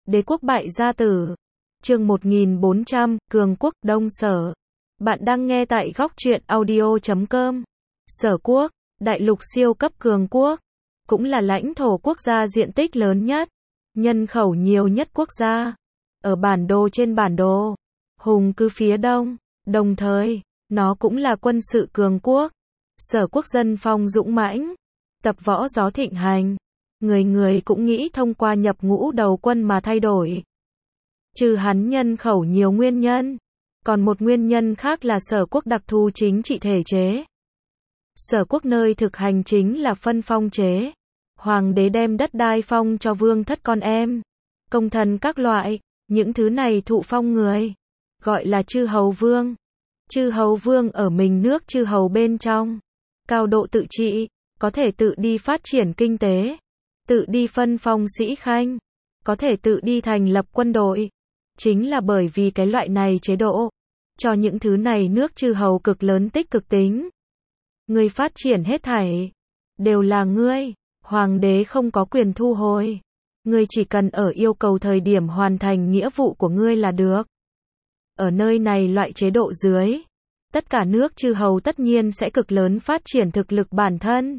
Đế quốc bại gia tử. Chương 1400, Cường quốc, Đông Sở. Bạn đang nghe tại góc truyện audio.com. Sở quốc, đại lục siêu cấp cường quốc, cũng là lãnh thổ quốc gia diện tích lớn nhất, nhân khẩu nhiều nhất quốc gia. Ở bản đồ trên bản đồ, Hùng cứ phía đông, đồng thời, nó cũng là quân sự cường quốc. Sở quốc dân phong dũng mãnh, tập võ gió thịnh hành. Người người cũng nghĩ thông qua nhập ngũ đầu quân mà thay đổi. Trừ hắn nhân khẩu nhiều nguyên nhân, còn một nguyên nhân khác là sở quốc đặc thù chính trị thể chế. Sở quốc nơi thực hành chính là phân phong chế. Hoàng đế đem đất đai phong cho vương thất con em, công thần các loại, những thứ này thụ phong người, gọi là chư hầu vương. Chư hầu vương ở mình nước chư hầu bên trong, cao độ tự trị, có thể tự đi phát triển kinh tế, tự đi phân phong sĩ khanh, có thể tự đi thành lập quân đội. Chính là bởi vì cái loại này chế độ, cho những thứ này nước chư hầu cực lớn tích cực tính. Ngươi phát triển hết thảy, đều là ngươi, hoàng đế không có quyền thu hồi. Ngươi chỉ cần ở yêu cầu thời điểm hoàn thành nghĩa vụ của ngươi là được. Ở nơi này loại chế độ dưới, tất cả nước chư hầu tất nhiên sẽ cực lớn phát triển thực lực bản thân.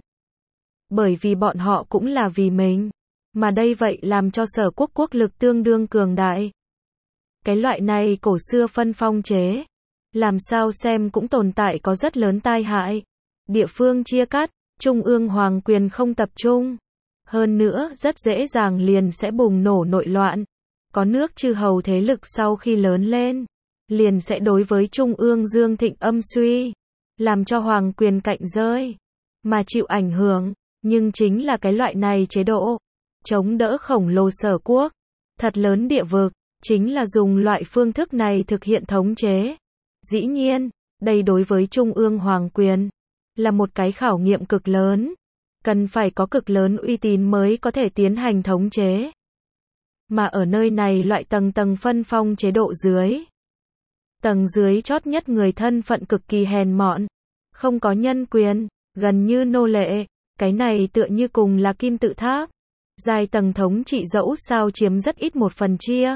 Bởi vì bọn họ cũng là vì mình, mà đây vậy làm cho sở quốc quốc lực tương đương cường đại. Cái loại này cổ xưa phân phong chế, làm sao xem cũng tồn tại có rất lớn tai hại. Địa phương chia cắt, trung ương hoàng quyền không tập trung. Hơn nữa, rất dễ dàng liền sẽ bùng nổ nội loạn. Có nước chư hầu thế lực sau khi lớn lên, liền sẽ đối với trung ương dương thịnh âm suy, làm cho hoàng quyền cạnh rơi, mà chịu ảnh hưởng. Nhưng chính là cái loại này chế độ, chống đỡ khổng lồ sở quốc, thật lớn địa vực, chính là dùng loại phương thức này thực hiện thống chế. Dĩ nhiên, đây đối với trung ương hoàng quyền, là một cái khảo nghiệm cực lớn, cần phải có cực lớn uy tín mới có thể tiến hành thống chế. Mà ở nơi này loại tầng tầng phân phong chế độ dưới, tầng dưới chót nhất người thân phận cực kỳ hèn mọn, không có nhân quyền, gần như nô lệ, cái này tựa như cùng là kim tự tháp. Giai tầng thống trị dẫu sao chiếm rất ít một phần chia.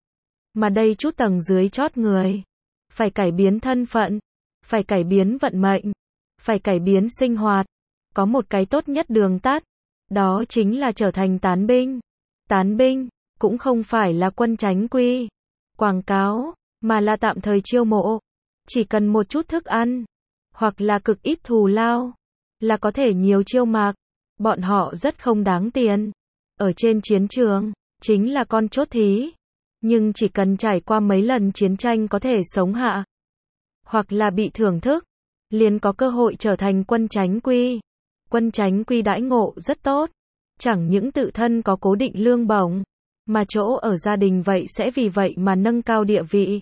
Mà đây chút tầng dưới chót người, phải cải biến thân phận, phải cải biến vận mệnh, phải cải biến sinh hoạt. Có một cái tốt nhất đường tắt, đó chính là trở thành tán binh. Tán binh, cũng không phải là quân chánh quy, quảng cáo, mà là tạm thời chiêu mộ. Chỉ cần một chút thức ăn, hoặc là cực ít thù lao, là có thể nhiều chiêu mạc. Bọn họ rất không đáng tiền. Ở trên chiến trường, chính là con chốt thí. Nhưng chỉ cần trải qua mấy lần chiến tranh có thể sống hạ, hoặc là bị thưởng thức, liền có cơ hội trở thành quân chánh quy. Quân chánh quy đãi ngộ rất tốt, chẳng những tự thân có cố định lương bổng, mà chỗ ở gia đình vậy sẽ vì vậy mà nâng cao địa vị.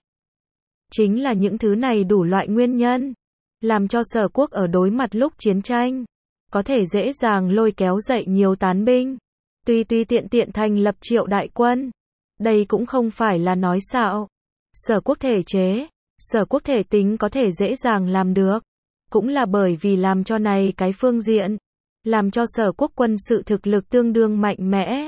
Chính là những thứ này đủ loại nguyên nhân, làm cho sở quốc ở đối mặt lúc chiến tranh, có thể dễ dàng lôi kéo dậy nhiều tán binh, tùy tiện tiện thành lập triệu đại quân. Đây cũng không phải là nói xạo. Sở quốc thể chế, sở quốc thể tính có thể dễ dàng làm được, cũng là bởi vì làm cho này cái phương diện, làm cho sở quốc quân sự thực lực tương đương mạnh mẽ.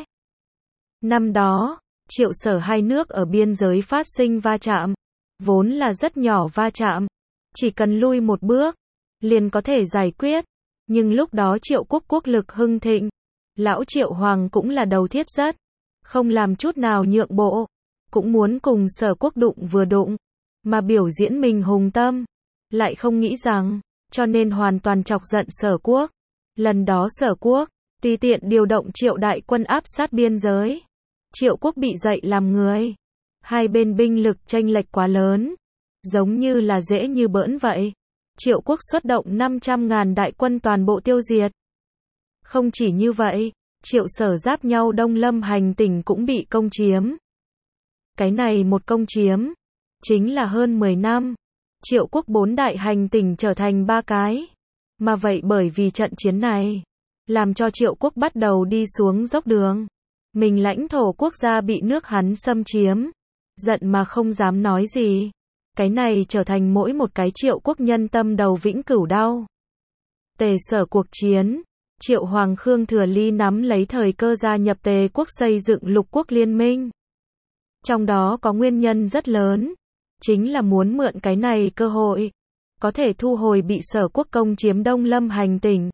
Năm đó, triệu sở hai nước ở biên giới phát sinh va chạm, vốn là rất nhỏ va chạm, chỉ cần lui một bước, liền có thể giải quyết. Nhưng lúc đó triệu quốc quốc lực hưng thịnh, lão triệu hoàng cũng là đầu thiết rất, không làm chút nào nhượng bộ, cũng muốn cùng sở quốc đụng vừa đụng, mà biểu diễn mình hùng tâm, lại không nghĩ rằng, cho nên hoàn toàn chọc giận sở quốc. Lần đó sở quốc, tùy tiện điều động triệu đại quân áp sát biên giới, triệu quốc bị dậy làm người. Hai bên binh lực chênh lệch quá lớn, giống như là dễ như bỡn vậy. Triệu quốc xuất động 500.000 đại quân toàn bộ tiêu diệt. Không chỉ như vậy, triệu sở giáp nhau Đông Lâm hành tỉnh cũng bị công chiếm. Cái này một công chiếm, chính là hơn 10 năm. Triệu quốc 4 đại hành tỉnh trở thành 3 cái. Mà vậy bởi vì trận chiến này, làm cho triệu quốc bắt đầu đi xuống dốc đường. Mình lãnh thổ quốc gia bị nước hắn xâm chiếm, giận mà không dám nói gì. Cái này trở thành mỗi một cái triệu quốc nhân tâm đầu vĩnh cửu đau. Tề sở cuộc chiến, Triệu Hoàng Khương Thừa Ly nắm lấy thời cơ gia nhập Tề quốc xây dựng lục quốc liên minh. Trong đó có nguyên nhân rất lớn, chính là muốn mượn cái này cơ hội, có thể thu hồi bị Sở Quốc công chiếm Đông Lâm hành tỉnh.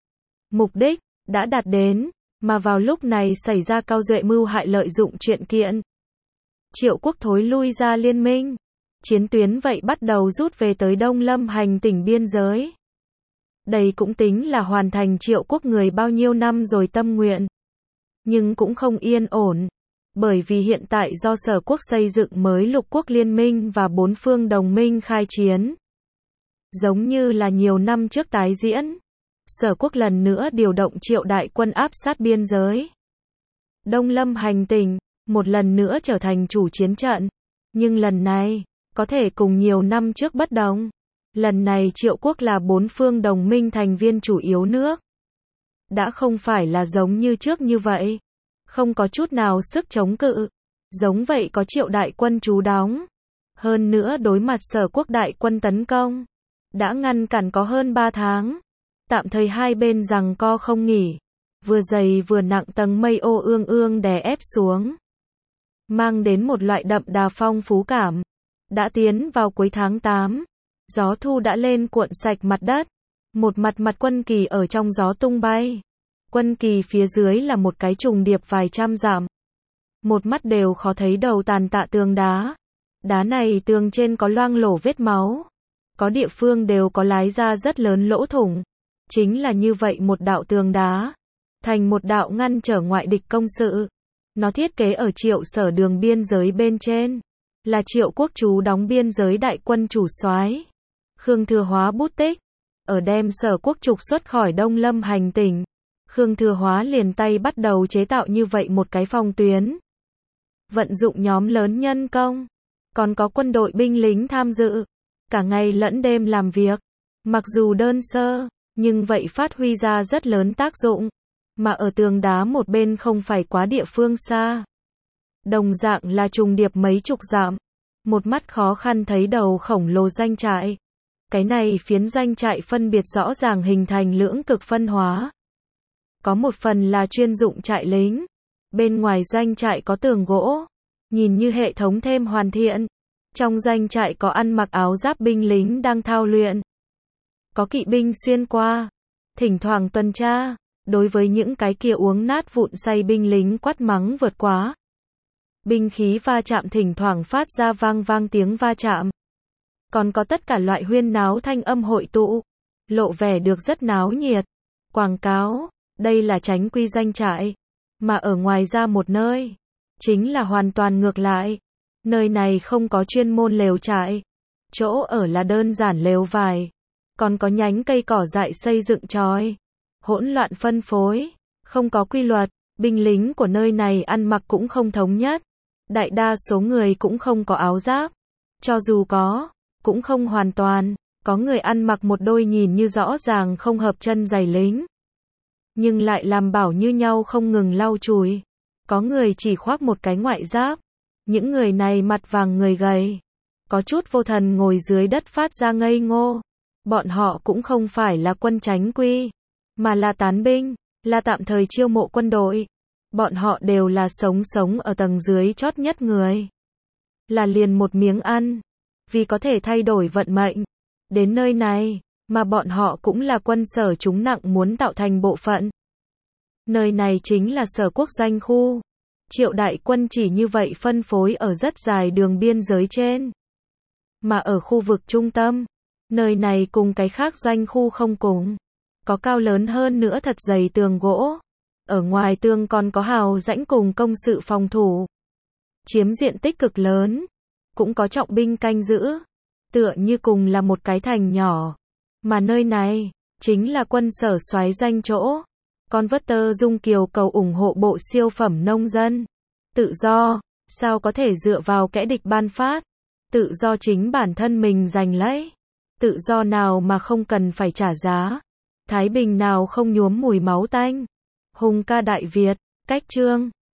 Mục đích đã đạt đến, mà vào lúc này xảy ra Cao Duệ mưu hại lợi dụng chuyện kiện. Triệu Quốc thối lui ra liên minh, chiến tuyến vậy bắt đầu rút về tới Đông Lâm hành tỉnh biên giới. Đây cũng tính là hoàn thành Triệu Quốc người bao nhiêu năm rồi tâm nguyện. Nhưng cũng không yên ổn, bởi vì hiện tại do Sở Quốc xây dựng mới lục quốc liên minh và bốn phương đồng minh khai chiến. Giống như là nhiều năm trước tái diễn, Sở Quốc lần nữa điều động Triệu đại quân áp sát biên giới. Đông Lâm hành tỉnh, một lần nữa trở thành chủ chiến trận, nhưng lần này, có thể cùng nhiều năm trước bất đồng. Lần này Triệu Quốc là bốn phương đồng minh thành viên chủ yếu nước. Đã không phải là giống như trước như vậy. Không có chút nào sức chống cự. Giống vậy có Triệu đại quân trú đóng. Hơn nữa đối mặt Sở Quốc đại quân tấn công. Đã ngăn cản có hơn 3 tháng. Tạm thời hai bên giằng co không nghỉ. Vừa dày vừa nặng tầng mây ô ương ương đè ép xuống. Mang đến một loại đậm đà phong phú cảm. Đã tiến vào cuối tháng 8. Gió thu đã lên cuộn sạch mặt đất. Một mặt quân kỳ ở trong gió tung bay. Quân kỳ phía dưới là một cái trùng điệp vài trăm dặm. Một mắt đều khó thấy đầu tàn tạ tường đá. Đá này tường trên có loang lổ vết máu. Có địa phương đều có lái ra rất lớn lỗ thủng. Chính là như vậy một đạo tường đá. Thành một đạo ngăn trở ngoại địch công sự. Nó thiết kế ở Triệu Sở đường biên giới bên trên. Là Triệu Quốc trú đóng biên giới đại quân chủ soái Khương Thừa Hóa bút tích. Ở đem Sở Quốc trục xuất khỏi Đông Lâm hành tỉnh. Khương Thừa Hóa liền tay bắt đầu chế tạo như vậy một cái phòng tuyến. Vận dụng nhóm lớn nhân công. Còn có quân đội binh lính tham dự. Cả ngày lẫn đêm làm việc. Mặc dù đơn sơ, nhưng vậy phát huy ra rất lớn tác dụng. Mà ở tường đá một bên không phải quá địa phương xa. Đồng dạng là trùng điệp mấy chục dặm. Một mắt khó khăn thấy đầu khổng lồ doanh trại. Cái này phiến doanh trại phân biệt rõ ràng hình thành lưỡng cực phân hóa. Có một phần là chuyên dụng trại lính. Bên ngoài doanh trại có tường gỗ. Nhìn như hệ thống thêm hoàn thiện. Trong doanh trại có ăn mặc áo giáp binh lính đang thao luyện. Có kỵ binh xuyên qua. Thỉnh thoảng tuần tra. Đối với những cái kia uống nát vụn say binh lính quát mắng vượt quá. Binh khí va chạm thỉnh thoảng phát ra vang vang tiếng va chạm. Còn có tất cả loại huyên náo thanh âm hội tụ. Lộ vẻ được rất náo nhiệt. Quảng cáo, đây là tránh quy doanh trại. Mà ở ngoài ra một nơi. Chính là hoàn toàn ngược lại. Nơi này không có chuyên môn lều trại. Chỗ ở là đơn giản lều vải. Còn có nhánh cây cỏ dại xây dựng chòi. Hỗn loạn phân phối. Không có quy luật. Binh lính của nơi này ăn mặc cũng không thống nhất. Đại đa số người cũng không có áo giáp. Cho dù có, cũng không hoàn toàn. Có người ăn mặc một đôi nhìn như rõ ràng không hợp chân giày lính. Nhưng lại làm bảo như nhau không ngừng lau chùi. Có người chỉ khoác một cái ngoại giáp. Những người này mặt vàng người gầy. Có chút vô thần ngồi dưới đất phát ra ngây ngô. Bọn họ cũng không phải là quân chánh quy. Mà là tán binh. Là tạm thời chiêu mộ quân đội. Bọn họ đều là sống ở tầng dưới chót nhất người. Là liền một miếng ăn. Vì có thể thay đổi vận mệnh. Đến nơi này, mà bọn họ cũng là quân Sở chúng nặng muốn tạo thành bộ phận. Nơi này chính là Sở Quốc doanh khu. Triệu đại quân chỉ như vậy phân phối ở rất dài đường biên giới trên. Mà ở khu vực trung tâm, nơi này cùng cái khác doanh khu không cùng. Có cao lớn hơn nữa thật dày tường gỗ. Ở ngoài tường còn có hào rãnh cùng công sự phòng thủ. Chiếm diện tích cực lớn. Cũng có trọng binh canh giữ. Tựa như cùng là một cái thành nhỏ. Mà nơi này, chính là quân Sở soái doanh chỗ. Converter Dung Kiều cầu ủng hộ bộ siêu phẩm nông dân. Tự do, sao có thể dựa vào kẻ địch ban phát. Tự do chính bản thân mình giành lấy. Tự do nào mà không cần phải trả giá. Thái bình nào không nhuốm mùi máu tanh. Hùng ca Đại Việt, cách chương.